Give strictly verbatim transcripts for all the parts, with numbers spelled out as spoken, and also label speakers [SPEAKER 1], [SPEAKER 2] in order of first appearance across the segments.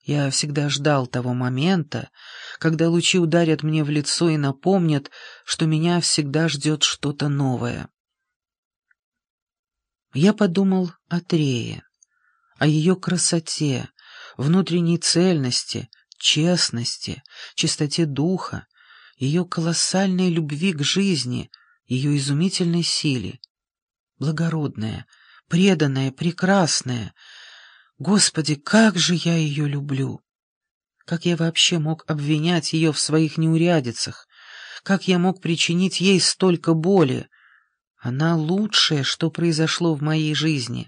[SPEAKER 1] Я всегда ждал того момента, когда лучи ударят мне в лицо и напомнят, что меня всегда ждет что-то новое. Я подумал о Трее, о ее красоте, внутренней цельности, честности, чистоте духа, ее колоссальной любви к жизни, ее изумительной силе. Благородная, преданная, прекрасная. Господи, как же я ее люблю! Как я вообще мог обвинять ее в своих неурядицах? Как я мог причинить ей столько боли? Она лучшее, что произошло в моей жизни.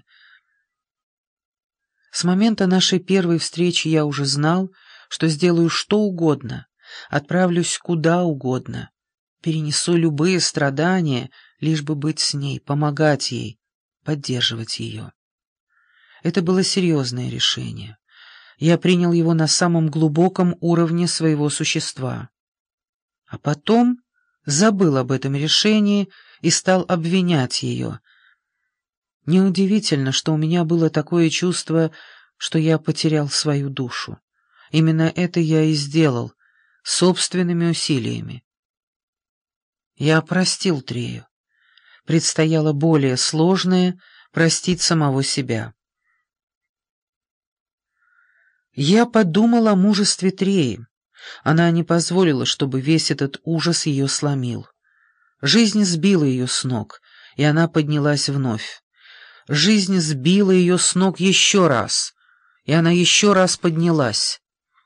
[SPEAKER 1] С момента нашей первой встречи я уже знал, что сделаю что угодно, отправлюсь куда угодно, перенесу любые страдания, лишь бы быть с ней, помогать ей, поддерживать ее. Это было серьезное решение. Я принял его на самом глубоком уровне своего существа. А потом забыл об этом решении и стал обвинять ее. Неудивительно, что у меня было такое чувство, что я потерял свою душу. Именно это я и сделал, собственными усилиями. Я простил Трею. Предстояло более сложное — простить самого себя. Я подумал о мужестве Треи. Она не позволила, чтобы весь этот ужас ее сломил. Жизнь сбила ее с ног, и она поднялась вновь. Жизнь сбила ее с ног еще раз, и она еще раз поднялась.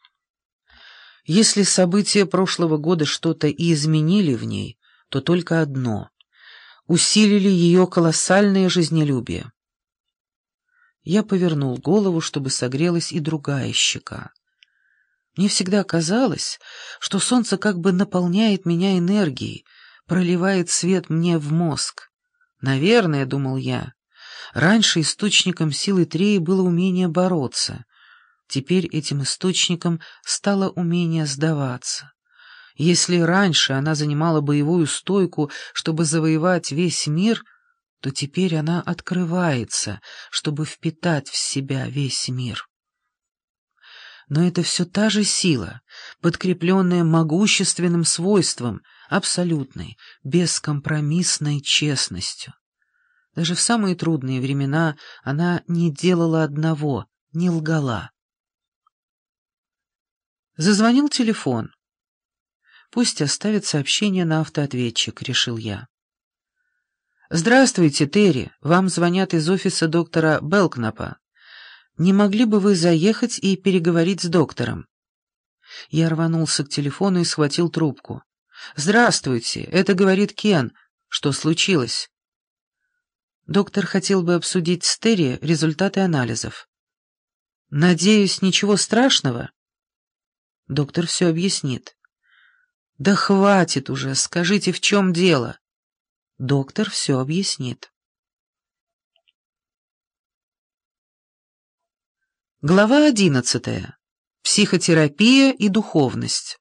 [SPEAKER 1] Если события прошлого года что-то и изменили в ней, то только одно — усилили ее колоссальное жизнелюбие. Я повернул голову, чтобы согрелась и другая щека. Мне всегда казалось, что солнце как бы наполняет меня энергией, проливает свет мне в мозг. Наверное, думал я, раньше источником силы Треи было умение бороться. Теперь этим источником стало умение сдаваться. Если раньше она занимала боевую стойку, чтобы завоевать весь мир, то теперь она открывается, чтобы впитать в себя весь мир. Но это все та же сила, подкрепленная могущественным свойством, абсолютной, бескомпромиссной честностью. Даже в самые трудные времена она не делала одного, не лгала. Зазвонил телефон. «Пусть оставит сообщение на автоответчик», — решил я. «Здравствуйте, Терри. Вам звонят из офиса доктора Белкнапа. Не могли бы вы заехать и переговорить с доктором?» Я рванулся к телефону и схватил трубку. «Здравствуйте, это говорит Кен. Что случилось?» Доктор хотел бы обсудить с Терри результаты анализов. «Надеюсь, ничего страшного?» Доктор все объяснит. «Да хватит уже, скажите, в чем дело?» Доктор все объяснит. Глава одиннадцатая. Психотерапия и духовность.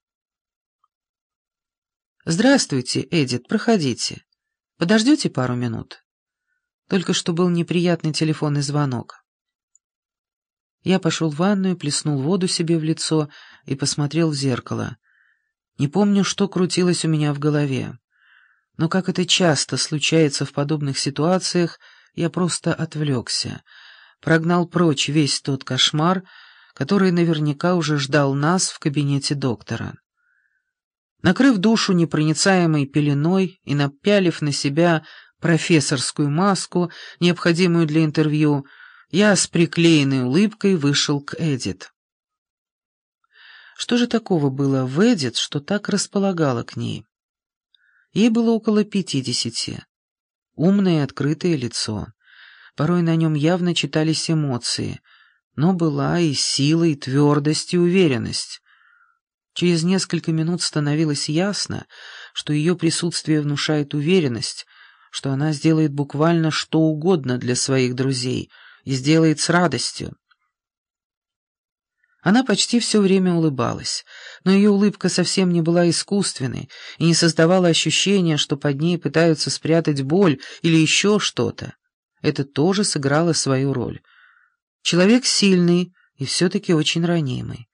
[SPEAKER 1] «Здравствуйте, Эдит, проходите. Подождете пару минут?» Только что был неприятный телефонный звонок. Я пошел в ванную, плеснул воду себе в лицо и посмотрел в зеркало. Не помню, что крутилось у меня в голове. Но, как это часто случается в подобных ситуациях, я просто отвлекся, прогнал прочь весь тот кошмар, который наверняка уже ждал нас в кабинете доктора. Накрыв душу непроницаемой пеленой и напялив на себя профессорскую маску, необходимую для интервью, я с приклеенной улыбкой вышел к Эдит. Что же такого было в Эдит, что так располагало к ней? Ей было около пятидесяти. Умное и открытое лицо. Порой на нем явно читались эмоции, но была и сила, и твердость, и уверенность. Через несколько минут становилось ясно, что ее присутствие внушает уверенность, что она сделает буквально что угодно для своих друзей и сделает с радостью. Она почти все время улыбалась, но ее улыбка совсем не была искусственной и не создавала ощущения, что под ней пытаются спрятать боль или еще что-то. Это тоже сыграло свою роль. Человек сильный и все-таки очень ранимый.